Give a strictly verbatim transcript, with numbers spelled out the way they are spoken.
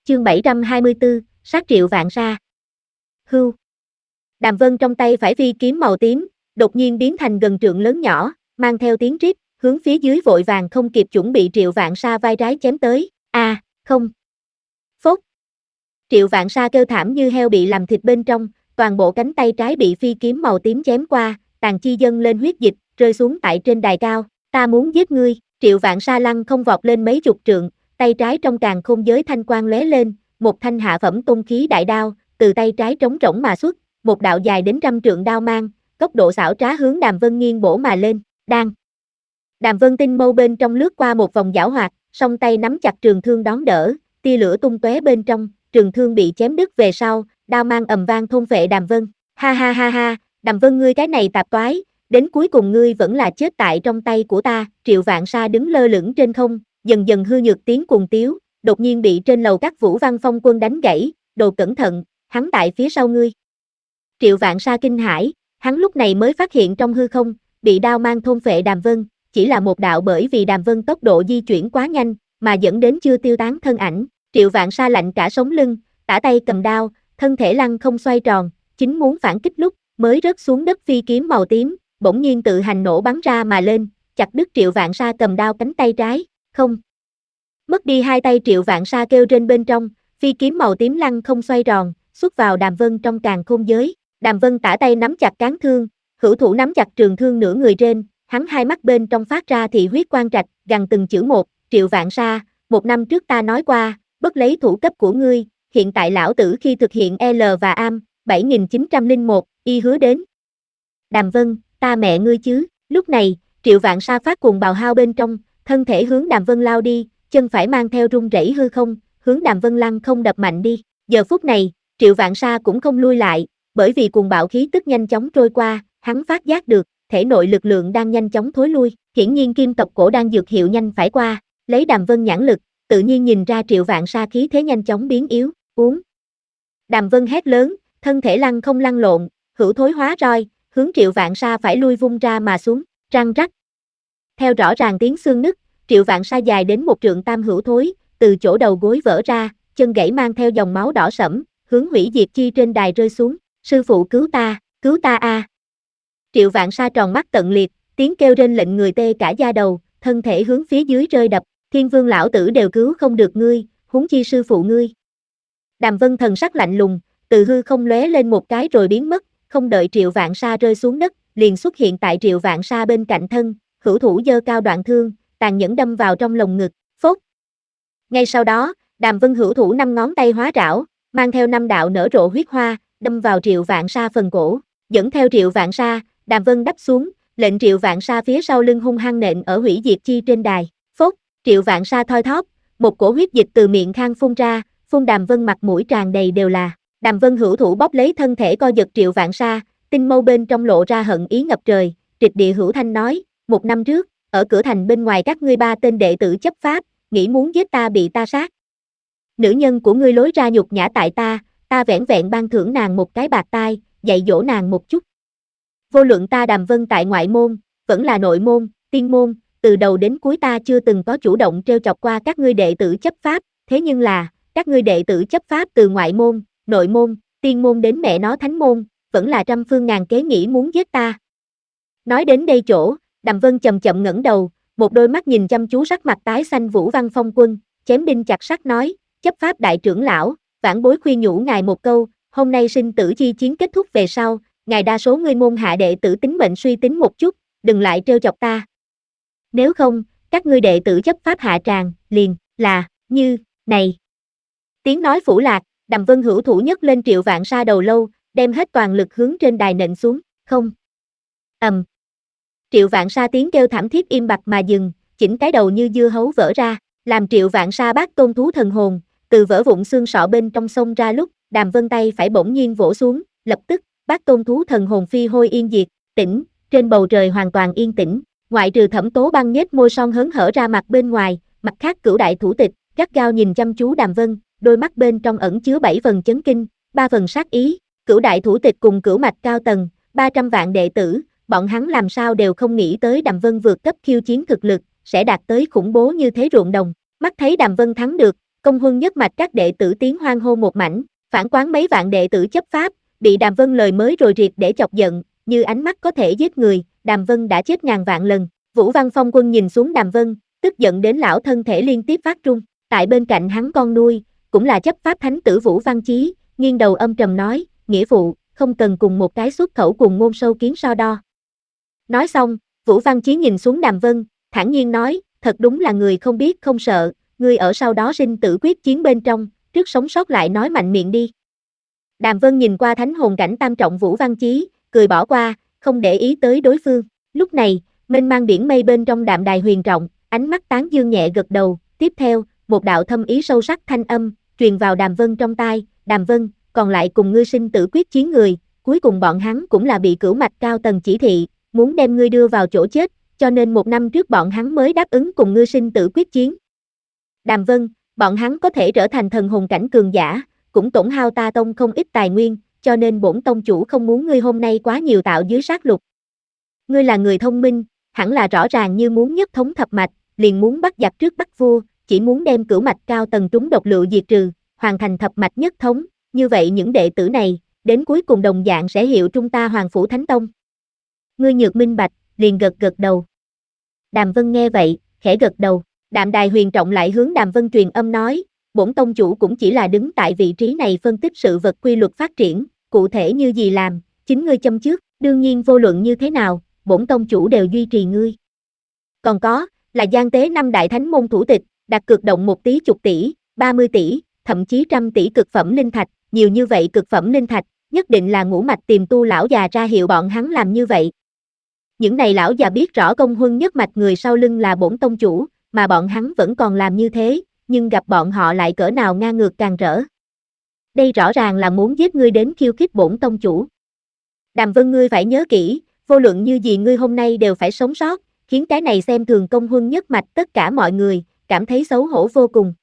Chương bảy trăm hai mươi tư, sát triệu vạn sa. Hưu. Đàm Vân trong tay phải phi kiếm màu tím, đột nhiên biến thành gần trượng lớn nhỏ, mang theo tiếng rít, hướng phía dưới vội vàng không kịp chuẩn bị Triệu Vạn Sa vai trái chém tới. A, à, không. Phốt. Triệu Vạn Sa kêu thảm như heo bị làm thịt bên trong, toàn bộ cánh tay trái bị phi kiếm màu tím chém qua, tàn chi dâng lên huyết dịch, rơi xuống tại trên đài cao. Ta muốn giết ngươi. Triệu Vạn Sa lăng không vọt lên mấy chục trượng, tay trái trong càn khôn giới thanh quang lóe lên, một thanh hạ phẩm tôn khí đại đao, từ tay trái trống rỗng mà xuất, một đạo dài đến trăm trượng đao mang, tốc độ xảo trá hướng Đàm Vân nghiêng bổ mà lên. Đang. Đàm Vân tinh mâu bên trong lướt qua một vòng giảo hoạt, song tay nắm chặt trường thương đón đỡ, tia lửa tung tóe bên trong, trường thương bị chém đứt về sau, đao mang ầm vang thôn phệ Đàm Vân. Ha ha ha ha, Đàm Vân ngươi cái này tạp toái, đến cuối cùng ngươi vẫn là chết tại trong tay của ta. Triệu Vạn Sa đứng lơ lửng trên không, dần dần hư nhược tiếng cuồng tiếu, đột nhiên bị trên lầu các Vũ Văn Phong quân đánh gãy. Đồ cẩn thận, hắn tại phía sau ngươi. Triệu Vạn Sa kinh hãi, hắn lúc này mới phát hiện trong hư không, bị đao mang thôn phệ Đàm Vân, chỉ là một đạo bởi vì Đàm Vân tốc độ di chuyển quá nhanh, mà dẫn đến chưa tiêu tán thân ảnh. Triệu Vạn Sa lạnh cả sống lưng, tả tay cầm đao, thân thể lăng không xoay tròn, chính muốn phản kích lúc, mới rớt xuống đất phi kiếm màu tím, bỗng nhiên tự hành nổ bắn ra mà lên, chặt đứt Triệu Vạn Sa cầm đao cánh tay trái. Không. Mất đi hai tay Triệu Vạn Sa kêu trên bên trong, phi kiếm màu tím lăng không xoay tròn, xuất vào Đàm Vân trong càn khôn giới. Đàm Vân tả tay nắm chặt cán thương, hữu thủ nắm chặt trường thương nửa người trên, hắn hai mắt bên trong phát ra thị huyết quang trạch, gằn từng chữ một. Triệu Vạn Sa, một năm trước ta nói qua, bất lấy thủ cấp của ngươi, hiện tại lão tử khi thực hiện L và am, bảy nghìn chín trăm lẻ một, y hứa đến. Đàm Vân, ta mẹ ngươi chứ. Lúc này, Triệu Vạn Sa phát cuồng bào hao bên trong, thân thể hướng Đàm Vân lao đi, chân phải mang theo rung rẩy hư không, hướng Đàm Vân lăng không đập mạnh đi. Giờ phút này, Triệu Vạn Sa cũng không lui lại, bởi vì cuồng bạo khí tức nhanh chóng trôi qua, hắn phát giác được, thể nội lực lượng đang nhanh chóng thối lui, hiển nhiên kim tộc cổ đang dược hiệu nhanh phải qua, lấy Đàm Vân nhãn lực, tự nhiên nhìn ra Triệu Vạn Sa khí thế nhanh chóng biến yếu, uống. Đàm Vân hét lớn, thân thể lăng không lăn lộn, hữu thối hóa roi, hướng Triệu Vạn Sa phải lui vung ra mà xuống, răng rắc. Theo rõ ràng tiếng xương nứt, Triệu Vạn Sa dài đến một trượng tam hữu thối, từ chỗ đầu gối vỡ ra, chân gãy mang theo dòng máu đỏ sẫm, hướng hủy diệt chi trên đài rơi xuống. Sư phụ cứu ta, cứu ta a! À. Triệu Vạn Sa tròn mắt tận liệt, tiếng kêu rên lệnh người tê cả da đầu, thân thể hướng phía dưới rơi đập, Thiên Vương lão tử đều cứu không được ngươi, huống chi sư phụ ngươi. Đàm Vân thần sắc lạnh lùng, từ hư không lóe lên một cái rồi biến mất, không đợi Triệu Vạn Sa rơi xuống đất, liền xuất hiện tại Triệu Vạn Sa bên cạnh thân, hữu thủ giơ cao đoạn thương, tàn nhẫn đâm vào trong lồng ngực, phốt. Ngay sau đó, Đàm Vân hữu thủ năm ngón tay hóa rảo, mang theo năm đạo nở rộ huyết hoa, đâm vào Triệu Vạn Sa phần cổ, dẫn theo Triệu Vạn Sa, Đàm Vân đắp xuống, lệnh Triệu Vạn Sa phía sau lưng hung hăng nện ở hủy diệt chi trên đài, phốt. Triệu Vạn Sa thoi thóp, một cổ huyết dịch từ miệng khang phun ra, phun Đàm Vân mặt mũi tràn đầy đều là. Đàm Vân hữu thủ bóp lấy thân thể co giật Triệu Vạn Sa, tinh mâu bên trong lộ ra hận ý ngập trời, trịch địa hữu thanh nói, một năm trước, ở cửa thành bên ngoài các ngươi ba tên đệ tử chấp pháp, nghĩ muốn giết ta bị ta sát. Nữ nhân của ngươi lối ra nhục nhã tại ta, ta vẻn vẹn ban thưởng nàng một cái bạc tai, dạy dỗ nàng một chút. Vô luận ta Đàm Vân tại ngoại môn, vẫn là nội môn, tiên môn, từ đầu đến cuối ta chưa từng có chủ động trêu chọc qua các ngươi đệ tử chấp pháp, thế nhưng là, các ngươi đệ tử chấp pháp từ ngoại môn, nội môn, tiên môn đến mẹ nó thánh môn, vẫn là trăm phương ngàn kế nghĩ muốn giết ta. Nói đến đây chỗ, Đàm Vân chậm chậm ngẩng đầu, một đôi mắt nhìn chăm chú sắc mặt tái xanh Vũ Văn Phong quân, chém đinh chặt sắt nói, chấp pháp đại trưởng lão, vãn bối khuyên nhủ ngài một câu, hôm nay sinh tử chi chiến kết thúc về sau, ngài đa số ngươi môn hạ đệ tử tính mệnh suy tính một chút, đừng lại trêu chọc ta. Nếu không, các ngươi đệ tử chấp pháp hạ tràng, liền, là, như, này. Tiếng nói phủ lạc, Đàm Vân hữu thủ nhấc lên Triệu Vạn Sa đầu lâu, đem hết toàn lực hướng trên đài nện xuống, không. ầm. Um. Triệu Vạn Sa tiếng kêu thảm thiết im bặt mà dừng, chỉnh cái đầu như dưa hấu vỡ ra, làm Triệu Vạn Sa bác tôn thú thần hồn, từ vỡ vụn xương sọ bên trong sông ra lúc, Đàm Vân tay phải bỗng nhiên vỗ xuống, lập tức, bác tôn thú thần hồn phi hôi yên diệt, tĩnh, trên bầu trời hoàn toàn yên tĩnh, ngoại trừ Thẩm Tố Băng nhếch môi son hớn hở ra mặt bên ngoài, mặt khác Cửu đại thủ tịch, gắt gao nhìn chăm chú Đàm Vân, đôi mắt bên trong ẩn chứa bảy phần chấn kinh, ba phần sát ý, Cửu đại thủ tịch cùng Cửu mạch cao tầng, ba trăm vạn đệ tử, bọn hắn làm sao đều không nghĩ tới Đàm Vân vượt cấp khiêu chiến thực lực, sẽ đạt tới khủng bố như thế ruộng đồng, mắt thấy Đàm Vân thắng được, Công huân nhất mạch các đệ tử tiếng hoan hô một mảnh, phản quán mấy vạn đệ tử chấp pháp, bị Đàm Vân lời mới rồi riệt để chọc giận, như ánh mắt có thể giết người, Đàm Vân đã chết ngàn vạn lần. Vũ Văn Phong Quân nhìn xuống Đàm Vân, tức giận đến lão thân thể liên tiếp phát run, tại bên cạnh hắn con nuôi, cũng là chấp pháp thánh tử Vũ Văn Chí, nghiêng đầu âm trầm nói, nghĩa phụ, không cần cùng một cái xuất khẩu cùng ngôn sâu kiến so đo. Nói xong, Vũ Văn Chí nhìn xuống Đàm Vân, thản nhiên nói, thật đúng là người không biết không sợ, ngươi ở sau đó sinh tử quyết chiến bên trong, trước sống sót lại nói mạnh miệng đi. Đàm Vân nhìn qua thánh hồn cảnh tam trọng Vũ Văn Chí, cười bỏ qua, không để ý tới đối phương. Lúc này, mênh mang biển mây bên trong đạm đài huyền trọng, ánh mắt tán dương nhẹ gật đầu, tiếp theo, một đạo thâm ý sâu sắc thanh âm, truyền vào Đàm Vân trong tai, Đàm Vân, còn lại cùng ngươi sinh tử quyết chiến người, cuối cùng bọn hắn cũng là bị cửu mạch cao tầng chỉ thị, muốn đem ngươi đưa vào chỗ chết, cho nên một năm trước bọn hắn mới đáp ứng cùng ngươi sinh tử quyết chiến. Đàm Vân, bọn hắn có thể trở thành thần hồn cảnh cường giả, cũng tổn hao ta tông không ít tài nguyên, cho nên bổn tông chủ không muốn ngươi hôm nay quá nhiều tạo dưới sát lục. Ngươi là người thông minh, hẳn là rõ ràng như muốn nhất thống thập mạch, liền muốn bắt giặc trước bắt vua, chỉ muốn đem cửu mạch cao tầng trúng độc lựu diệt trừ, hoàn thành thập mạch nhất thống, như vậy những đệ tử này, đến cuối cùng đồng dạng sẽ hiệu trung ta Hoàng Phủ Thánh Tông. Ngươi nhược minh bạch, liền gật gật đầu. Đàm Vân nghe vậy, khẽ gật đầu, Đạm Đài huyền trọng lại hướng Đàm Vân truyền âm nói, bổn tông chủ cũng chỉ là đứng tại vị trí này phân tích sự vật quy luật phát triển, cụ thể như gì làm, chính ngươi châm trước, đương nhiên vô luận như thế nào, bổn tông chủ đều duy trì ngươi. Còn có, là gian tế năm đại thánh môn thủ tịch, đặt cược động một tí chục tỷ, ba mươi tỷ, thậm chí trăm tỷ cực phẩm linh thạch, nhiều như vậy cực phẩm linh thạch, nhất định là ngũ mạch tiềm tu lão già ra hiệu bọn hắn làm như vậy. Những này lão già biết rõ công huân nhất mạch người sau lưng là bổn tông chủ, mà bọn hắn vẫn còn làm như thế, nhưng gặp bọn họ lại cỡ nào ngang ngược càng rỡ. Đây rõ ràng là muốn giết ngươi đến khiêu khích bổn tông chủ. Đàm Vân ngươi phải nhớ kỹ, vô luận như gì ngươi hôm nay đều phải sống sót, khiến cái này xem thường công huân nhất mạch tất cả mọi người, cảm thấy xấu hổ vô cùng.